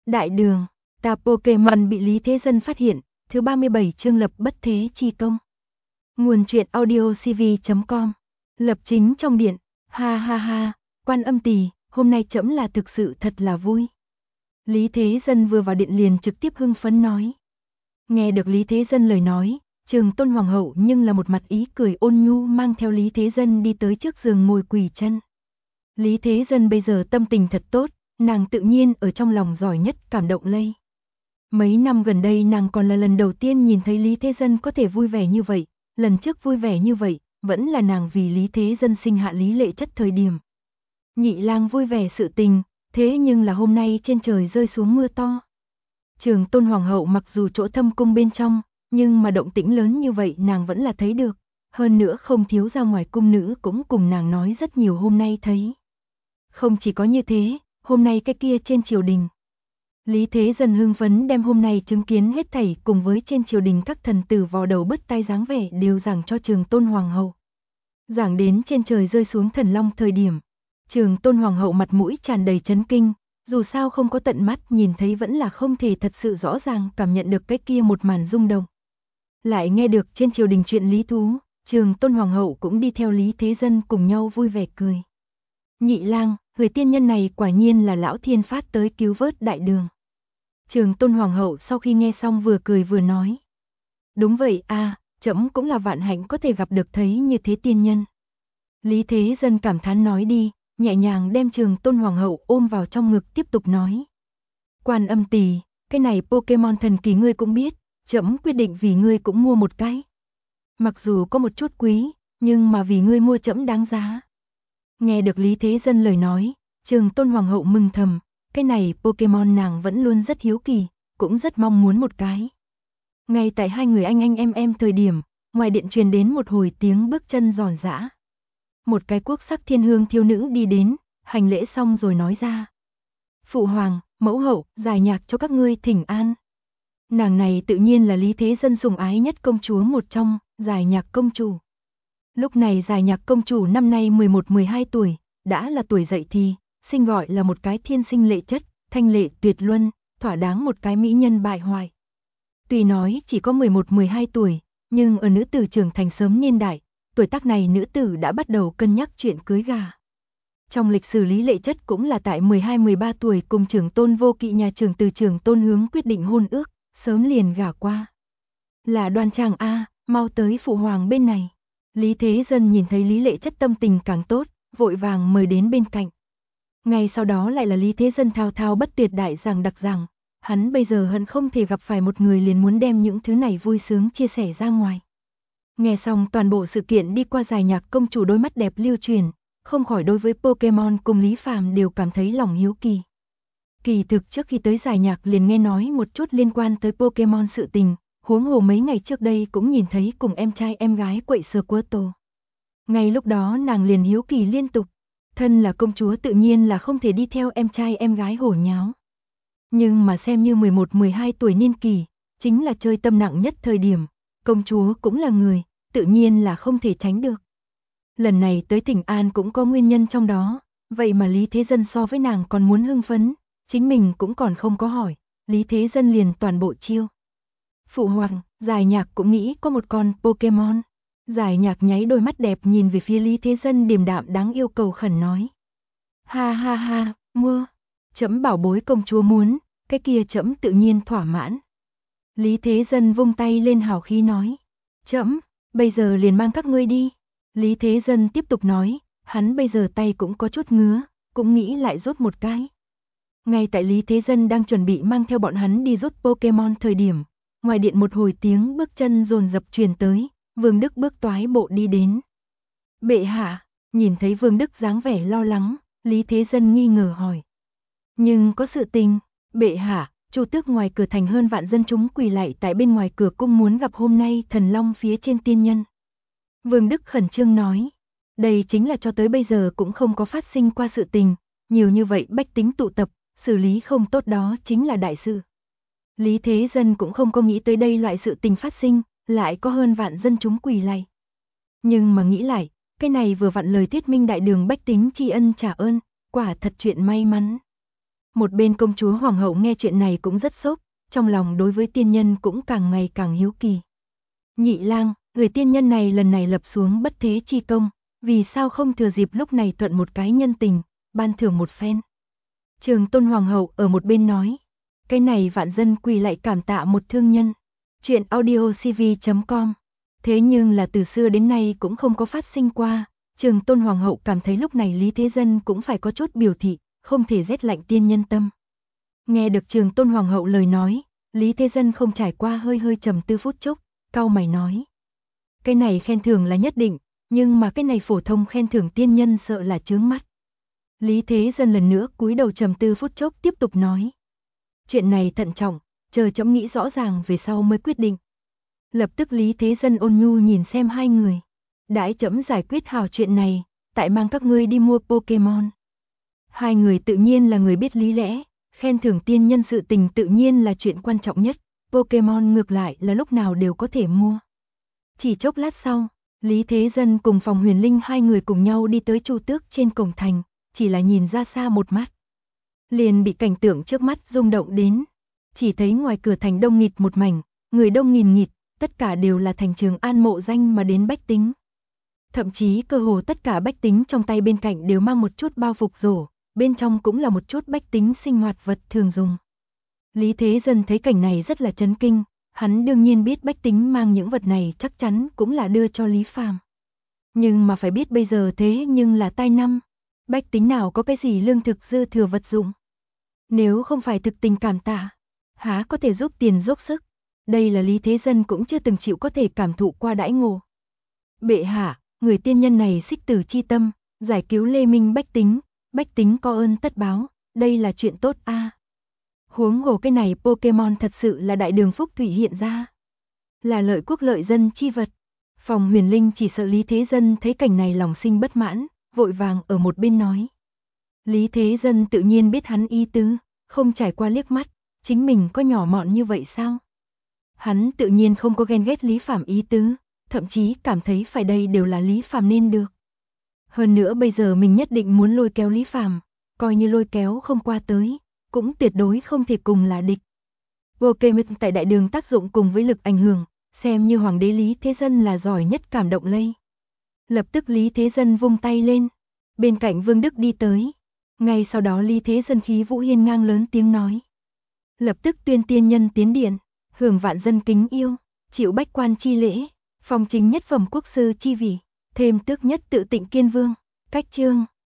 Đại đường, ta Pokemon bị Lý Thế Dân phát hiện, thứ 37 chương lập bất thế chi công. Nguồn truyện audio cv.com. Lập chính trong điện, ha ha ha, Quan Âm Tỳ, hôm nay trẫm là thực sự thật là vui. Lý Thế Dân vừa vào điện liền trực tiếp hưng phấn nói. Nghe được Lý Thế Dân lời nói, Trường Tôn Hoàng hậu nhưng là một mặt ý cười ôn nhu mang theo Lý Thế Dân đi tới trước giường ngồi quỳ chân. Lý Thế Dân bây giờ tâm tình thật tốt, nàng tự nhiên ở trong lòng giỏi nhất cảm động lây. Mấy năm gần đây nàng còn là lần đầu tiên nhìn thấy Lý Thế Dân có thể vui vẻ như vậy, lần trước vui vẻ như vậy, vẫn là nàng vì Lý Thế Dân sinh hạ Lý Lệ Chất thời điểm. Nhị lang vui vẻ sự tình, thế nhưng là hôm nay trên trời rơi xuống mưa to. Trường Tôn Hoàng hậu mặc dù chỗ thâm cung bên trong, nhưng mà động tĩnh lớn như vậy nàng vẫn là thấy được, hơn nữa không thiếu ra ngoài cung nữ cũng cùng nàng nói rất nhiều hôm nay thấy. Không chỉ có như thế, hôm nay cái kia trên triều đình. Lý Thế Dân hưng phấn đem hôm nay chứng kiến hết thảy cùng với trên triều đình các thần tử vò đầu bứt tai dáng vẻ đều giảng cho Trường Tôn Hoàng hậu. Giảng đến trên trời rơi xuống thần long thời điểm, Trường Tôn Hoàng hậu mặt mũi tràn đầy chấn kinh, dù sao không có tận mắt nhìn thấy vẫn là không thể thật sự rõ ràng cảm nhận được cái kia một màn rung động. Lại nghe được trên triều đình chuyện lý thú, Trường Tôn Hoàng hậu cũng đi theo Lý Thế Dân cùng nhau vui vẻ cười. Nhị lang, người tiên nhân này quả nhiên là lão thiên phát tới cứu vớt đại đường. Trường Tôn Hoàng hậu sau khi nghe xong vừa cười vừa nói. Đúng vậy a, trẫm cũng là vạn hạnh có thể gặp được thấy như thế tiên nhân. Lý Thế Dân cảm thán nói đi, nhẹ nhàng đem Trường Tôn Hoàng hậu ôm vào trong ngực tiếp tục nói. Quan Âm Tỳ, cái này Pokemon thần kỳ ngươi cũng biết, trẫm quyết định vì ngươi cũng mua một cái. Mặc dù có một chút quý, nhưng mà vì ngươi mua trẫm đáng giá. Nghe được Lý Thế Dân lời nói, Trường Tôn Hoàng hậu mừng thầm, cái này Pokemon nàng vẫn luôn rất hiếu kỳ, cũng rất mong muốn một cái. Ngay tại hai người anh em thời điểm, ngoài điện truyền đến một hồi tiếng bước chân giòn giã. Một cái quốc sắc thiên hương thiếu nữ đi đến, hành lễ xong rồi nói ra. Phụ hoàng, mẫu hậu, giải nhạc cho các ngươi thỉnh an. Nàng này tự nhiên là Lý Thế Dân sủng ái nhất công chúa một trong, giải nhạc công chủ. Lúc này giải nhạc công chủ năm nay 11-12 tuổi, đã là tuổi dậy thì, sinh gọi là một cái thiên sinh lệ chất, thanh lệ tuyệt luân, thỏa đáng một cái mỹ nhân bại hoại. Tuy nói chỉ có 11-12 tuổi, nhưng ở nữ tử trưởng thành sớm niên đại, tuổi tác này nữ tử đã bắt đầu cân nhắc chuyện cưới gà. Trong lịch sử Lý Lệ Chất cũng là tại 12-13 tuổi cùng Trưởng Tôn Vô Kỵ nhà Trưởng từ Trưởng Tôn Hướng quyết định hôn ước, sớm liền gả qua. Là Đoan Trang a, mau tới phụ hoàng bên này. Lý Thế Dân nhìn thấy Lý Lệ Chất tâm tình càng tốt, vội vàng mời đến bên cạnh. Ngay sau đó lại là Lý Thế Dân thao thao bất tuyệt đại giảng đặc giảng, hắn bây giờ hận không thể gặp phải một người liền muốn đem những thứ này vui sướng chia sẻ ra ngoài. Nghe xong toàn bộ sự kiện đi qua giải nhạc công chủ đôi mắt đẹp lưu truyền, không khỏi đối với Pokemon cùng Lý Phàm đều cảm thấy lòng hiếu kỳ. Kỳ thực trước khi tới giải nhạc liền nghe nói một chút liên quan tới Pokemon sự tình, huống hồ mấy ngày trước đây cũng nhìn thấy cùng em trai em gái quậy sờ quơ tổ. Ngay lúc đó nàng liền hiếu kỳ liên tục, thân là công chúa tự nhiên là không thể đi theo em trai em gái hổ nháo. Nhưng mà xem như 11-12 tuổi niên kỳ, chính là chơi tâm nặng nhất thời điểm, công chúa cũng là người, tự nhiên là không thể tránh được. Lần này tới Thỉnh An cũng có nguyên nhân trong đó, vậy mà Lý Thế Dân so với nàng còn muốn hưng phấn, chính mình cũng còn không có hỏi, Lý Thế Dân liền toàn bộ chiêu. Phụ hoàng, giải nhạc cũng nghĩ có một con Pokemon. Giải nhạc nháy đôi mắt đẹp nhìn về phía Lý Thế Dân điềm đạm đáng yêu cầu khẩn nói. Ha ha ha, mua. Trẫm bảo bối công chúa muốn, cái kia trẫm tự nhiên thỏa mãn. Lý Thế Dân vung tay lên hào khí nói. Trẫm, bây giờ liền mang các ngươi đi. Lý Thế Dân tiếp tục nói, hắn bây giờ tay cũng có chút ngứa, cũng nghĩ lại rút một cái. Ngay tại Lý Thế Dân đang chuẩn bị mang theo bọn hắn đi rút Pokemon thời điểm, ngoài điện một hồi tiếng bước chân dồn dập truyền tới, Vương Đức bước toái bộ đi đến. Bệ hạ, nhìn thấy Vương Đức dáng vẻ lo lắng, Lý Thế Dân nghi ngờ hỏi. Nhưng có sự tình, bệ hạ, Chu Tước ngoài cửa thành hơn vạn dân chúng quỳ lạy tại bên ngoài cửa cung muốn gặp hôm nay thần long phía trên tiên nhân. Vương Đức khẩn trương nói, đây chính là cho tới bây giờ cũng không có phát sinh qua sự tình, nhiều như vậy bách tính tụ tập, xử lý không tốt đó chính là đại sự. Lý Thế Dân cũng không có nghĩ tới đây loại sự tình phát sinh, lại có hơn vạn dân chúng quỳ lạy. Nhưng mà nghĩ lại, cái này vừa vặn lời thuyết minh đại đường bách tính tri ân trả ơn, quả thật chuyện may mắn. Một bên công chúa hoàng hậu nghe chuyện này cũng rất sốc, trong lòng đối với tiên nhân cũng càng ngày càng hiếu kỳ. Nhị lang, người tiên nhân này lần này lập xuống bất thế chi công, vì sao không thừa dịp lúc này thuận một cái nhân tình, ban thưởng một phen. Trường Tôn hoàng hậu ở một bên nói, cái này vạn dân quỳ lại cảm tạ một thương nhân. Chuyện audiocv.com. Thế nhưng là từ xưa đến nay cũng không có phát sinh qua, Trường Tôn hoàng hậu cảm thấy lúc này Lý Thế Dân cũng phải có chút biểu thị, không thể rét lạnh tiên nhân tâm. Nghe được Trường Tôn hoàng hậu lời nói, Lý Thế Dân không trải qua hơi trầm tư phút chốc, cau mày nói. Cái này khen thưởng là nhất định, nhưng mà cái này phổ thông khen thưởng tiên nhân sợ là chướng mắt. Lý Thế Dân lần nữa cúi đầu trầm tư phút chốc tiếp tục nói. Chuyện này thận trọng, chờ trẫm nghĩ rõ ràng về sau mới quyết định. Lập tức Lý Thế Dân ôn nhu nhìn xem hai người. Đãi trẫm giải quyết hảo chuyện này, tại mang các ngươi đi mua Pokemon. Hai người tự nhiên là người biết lý lẽ, khen thưởng tiên nhân sự tình tự nhiên là chuyện quan trọng nhất, Pokemon ngược lại là lúc nào đều có thể mua. Chỉ chốc lát sau, Lý Thế Dân cùng Phòng Huyền Linh hai người cùng nhau đi tới Chu Tước trên cổng thành, chỉ là nhìn ra xa một mắt. Liền bị cảnh tượng trước mắt rung động đến, chỉ thấy ngoài cửa thành đông nghịt một mảnh, người đông nghìn nghịt, tất cả đều là thành Trường An mộ danh mà đến bách tính. Thậm chí cơ hồ tất cả bách tính trong tay bên cạnh đều mang một chút bao phục rổ, bên trong cũng là một chút bách tính sinh hoạt vật thường dùng. Lý Thế Dân thấy cảnh này rất là chấn kinh, hắn đương nhiên biết bách tính mang những vật này chắc chắn cũng là đưa cho Lý Phàm. Nhưng mà phải biết bây giờ thế nhưng là tai năm, bách tính nào có cái gì lương thực dư thừa vật dụng. Nếu không phải thực tình cảm tạ, há có thể giúp tiền dốc sức. Đây là Lý Thế Dân cũng chưa từng chịu có thể cảm thụ qua đãi ngộ. Bệ hạ, người tiên nhân này xích tử chi tâm, giải cứu Lê Minh bách tính có ơn tất báo, đây là chuyện tốt a. Huống hồ cái này Pokemon thật sự là đại đường phúc thủy hiện ra. Là lợi quốc lợi dân chi vật. Phòng Huyền Linh chỉ sợ Lý Thế Dân thấy cảnh này lòng sinh bất mãn, vội vàng ở một bên nói. Lý Thế Dân tự nhiên biết hắn ý tứ, không trải qua liếc mắt, chính mình có nhỏ mọn như vậy sao? Hắn tự nhiên không có ghen ghét Lý Phàm ý tứ, thậm chí cảm thấy phải đây đều là Lý Phàm nên được. Hơn nữa bây giờ mình nhất định muốn lôi kéo Lý Phàm, coi như lôi kéo không qua tới, cũng tuyệt đối không thể cùng là địch. Pokemon tại đại đường tác dụng cùng với lực ảnh hưởng, xem như hoàng đế Lý Thế Dân là giỏi nhất cảm động lây. Lập tức Lý Thế Dân vung tay lên, bên cạnh Vương Đức đi tới. Ngay sau đó Lý Thế Dân khí vũ hiên ngang lớn tiếng nói. Lập tức tuyên tiên nhân tiến điện, hưởng vạn dân kính yêu, chịu bách quan chi lễ, phong chính nhất phẩm quốc sư chi vị, thêm tước nhất tự Tịnh Kiên Vương, cách chương.